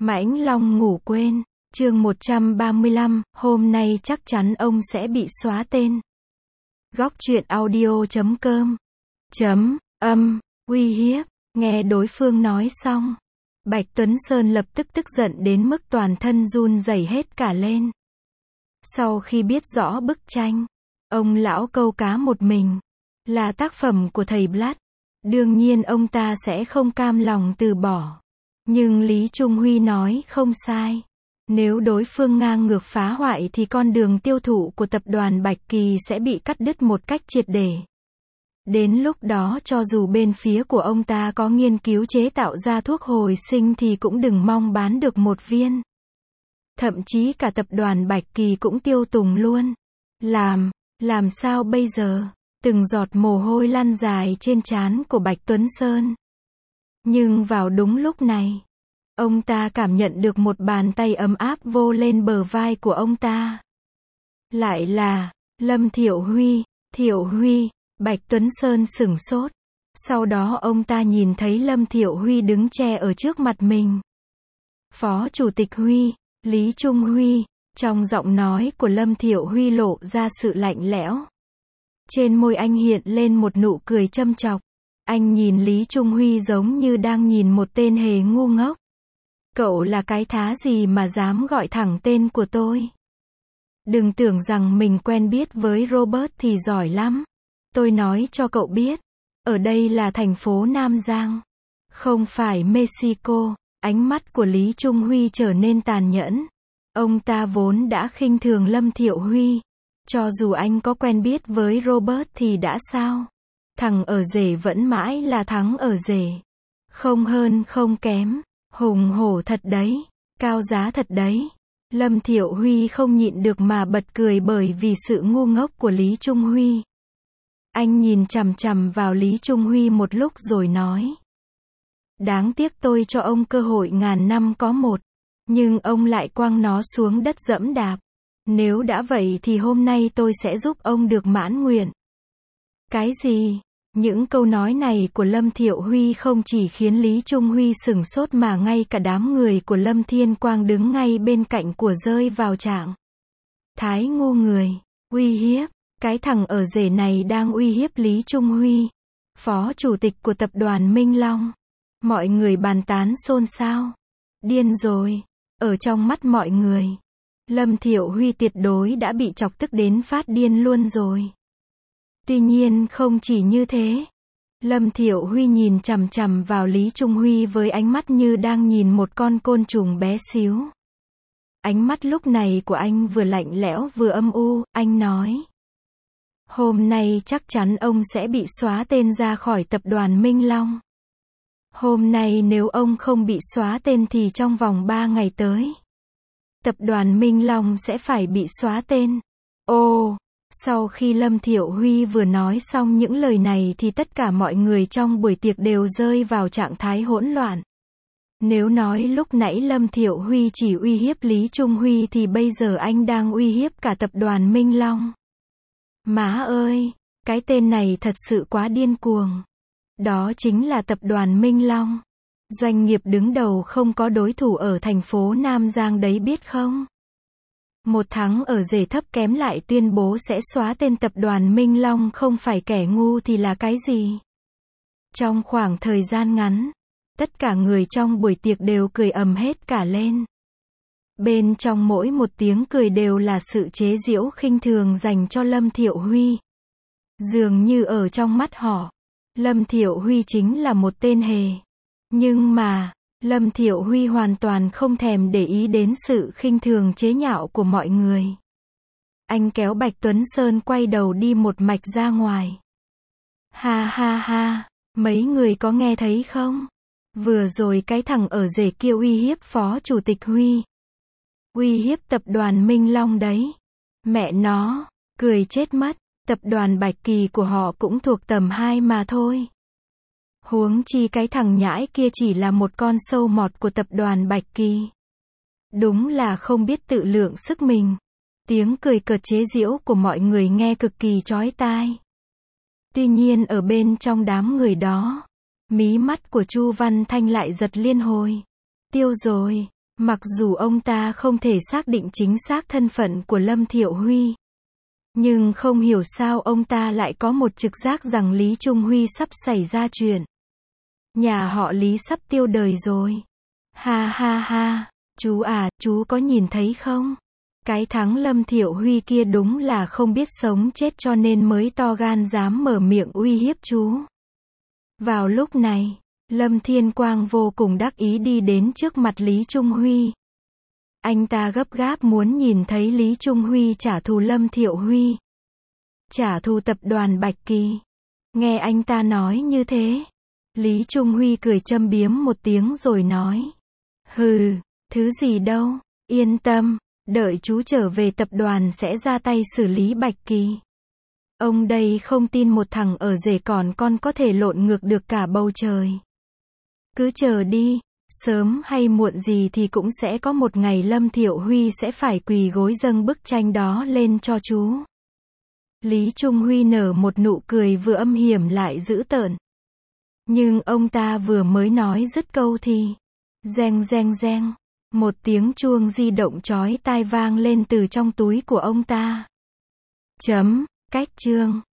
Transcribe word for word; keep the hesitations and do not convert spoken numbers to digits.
Mãnh Long ngủ quên, chương một trăm ba mươi lăm, hôm nay chắc chắn ông sẽ bị xóa tên. Góc truyện audio chấm com chấm âm, uy hiếp, nghe đối phương nói xong. Bạch Tuấn Sơn lập tức tức giận đến mức toàn thân run rẩy hết cả lên. Sau khi biết rõ bức tranh, ông lão câu cá một mình, là tác phẩm của thầy Blatt, đương nhiên ông ta sẽ không cam lòng từ bỏ. Nhưng Lý Trung Huy nói không sai. Nếu đối phương ngang ngược phá hoại thì con đường tiêu thụ của tập đoàn Bạch Kỳ sẽ bị cắt đứt một cách triệt để. Đến lúc đó cho dù bên phía của ông ta có nghiên cứu chế tạo ra thuốc hồi sinh thì cũng đừng mong bán được một viên. Thậm chí cả tập đoàn Bạch Kỳ cũng tiêu tùng luôn. Làm, làm sao bây giờ? Từng giọt mồ hôi lăn dài trên trán của Bạch Tuấn Sơn. Nhưng vào đúng lúc này, ông ta cảm nhận được một bàn tay ấm áp vô lên bờ vai của ông ta. Lại là Lâm Thiệu Huy. Thiệu Huy. Bạch Tuấn Sơn sửng sốt. Sau đó ông ta nhìn thấy Lâm Thiệu Huy đứng che ở trước mặt mình. Phó Chủ tịch Huy, Lý Trung Huy. Trong giọng nói của Lâm Thiệu Huy lộ ra sự lạnh lẽo. Trên môi anh hiện lên một nụ cười châm chọc. Anh nhìn Lý Trung Huy giống như đang nhìn một tên hề ngu ngốc. Cậu là cái thá gì mà dám gọi thẳng tên của tôi? Đừng tưởng rằng mình quen biết với Robert thì giỏi lắm. Tôi nói cho cậu biết, ở đây là thành phố Nam Giang, không phải Mexico. Ánh mắt của Lý Trung Huy trở nên tàn nhẫn. Ông ta vốn đã khinh thường Lâm Thiệu Huy. Cho dù anh có quen biết với Robert thì đã sao? Thằng ở rể vẫn mãi là thắng ở rể. Không hơn không kém. Hùng hổ thật đấy. Cao giá thật đấy. Lâm Thiệu Huy không nhịn được mà bật cười bởi vì sự ngu ngốc của Lý Trung Huy. Anh nhìn chằm chằm vào Lý Trung Huy một lúc rồi nói. Đáng tiếc tôi cho ông cơ hội ngàn năm có một. Nhưng ông lại quăng nó xuống đất dẫm đạp. Nếu đã vậy thì hôm nay tôi sẽ giúp ông được mãn nguyện. Cái gì? Những câu nói này của Lâm Thiệu Huy không chỉ khiến Lý Trung Huy sửng sốt mà ngay cả đám người của Lâm Thiên Quang đứng ngay bên cạnh của rơi vào trạng thái ngu người. Uy hiếp. Cái thằng ở rể này đang uy hiếp Lý Trung Huy, phó chủ tịch của tập đoàn Minh Long. Mọi người bàn tán xôn xao. Điên rồi. Ở trong mắt mọi người, Lâm Thiệu Huy tuyệt đối đã bị chọc tức đến phát điên luôn rồi. Tuy nhiên không chỉ như thế. Lâm Thiệu Huy nhìn chằm chằm vào Lý Trung Huy với ánh mắt như đang nhìn một con côn trùng bé xíu. Ánh mắt lúc này của anh vừa lạnh lẽo vừa âm u, anh nói. Hôm nay chắc chắn ông sẽ bị xóa tên ra khỏi tập đoàn Minh Long. Hôm nay nếu ông không bị xóa tên thì trong vòng ba ngày tới, tập đoàn Minh Long sẽ phải bị xóa tên. Ồ, sau khi Lâm Thiệu Huy vừa nói xong những lời này thì tất cả mọi người trong buổi tiệc đều rơi vào trạng thái hỗn loạn. Nếu nói lúc nãy Lâm Thiệu Huy chỉ uy hiếp Lý Trung Huy thì bây giờ anh đang uy hiếp cả tập đoàn Minh Long. Má ơi, cái tên này thật sự quá điên cuồng. Đó chính là tập đoàn Minh Long. Doanh nghiệp đứng đầu không có đối thủ ở thành phố Nam Giang đấy biết không? Một thắng ở rể thấp kém lại tuyên bố sẽ xóa tên tập đoàn Minh Long, không phải kẻ ngu thì là cái gì? Trong khoảng thời gian ngắn, tất cả người trong buổi tiệc đều cười ầm hết cả lên. Bên trong mỗi một tiếng cười đều là sự chế giễu khinh thường dành cho Lâm Thiệu Huy. Dường như ở trong mắt họ, Lâm Thiệu Huy chính là một tên hề. Nhưng mà, Lâm Thiệu Huy hoàn toàn không thèm để ý đến sự khinh thường chế nhạo của mọi người. Anh kéo Bạch Tuấn Sơn quay đầu đi một mạch ra ngoài. Ha ha ha, mấy người có nghe thấy không? Vừa rồi cái thằng ở rể kia uy hiếp phó chủ tịch Huy. Uy hiếp tập đoàn Minh Long đấy. Mẹ nó, cười chết mất, tập đoàn Bạch Kỳ của họ cũng thuộc tầm hai mà thôi. Huống chi cái thằng nhãi kia chỉ là một con sâu mọt của tập đoàn Bạch Kỳ. Đúng là không biết tự lượng sức mình. Tiếng cười cợt chế giễu của mọi người nghe cực kỳ chói tai. Tuy nhiên ở bên trong đám người đó, mí mắt của Chu Văn Thanh lại giật liên hồi. Tiêu rồi. Mặc dù ông ta không thể xác định chính xác thân phận của Lâm Thiệu Huy, nhưng không hiểu sao ông ta lại có một trực giác rằng Lý Trung Huy sắp xảy ra chuyện. Nhà họ Lý sắp tiêu đời rồi. Ha ha ha, chú à, chú có nhìn thấy không? Cái thằng Lâm Thiệu Huy kia đúng là không biết sống chết cho nên mới to gan dám mở miệng uy hiếp chú. Vào lúc này, Lâm Thiên Quang vô cùng đắc ý đi đến trước mặt Lý Trung Huy. Anh ta gấp gáp muốn nhìn thấy Lý Trung Huy trả thù Lâm Thiệu Huy. Trả thù tập đoàn Bạch Kỳ. Nghe anh ta nói như thế, Lý Trung Huy cười châm biếm một tiếng rồi nói. Hừ, thứ gì đâu, yên tâm, đợi chú trở về tập đoàn sẽ ra tay xử lý Bạch Kỳ. Ông đây không tin một thằng ở rể còn con có thể lộn ngược được cả bầu trời. Cứ chờ đi, sớm hay muộn gì thì cũng sẽ có một ngày Lâm Thiệu Huy sẽ phải quỳ gối dâng bức tranh đó lên cho chú. Lý Trung Huy nở một nụ cười vừa âm hiểm lại dữ tợn. Nhưng ông ta vừa mới nói dứt câu thì, reng reng reng, một tiếng chuông di động chói tai vang lên từ trong túi của ông ta. Chấm, cách chương.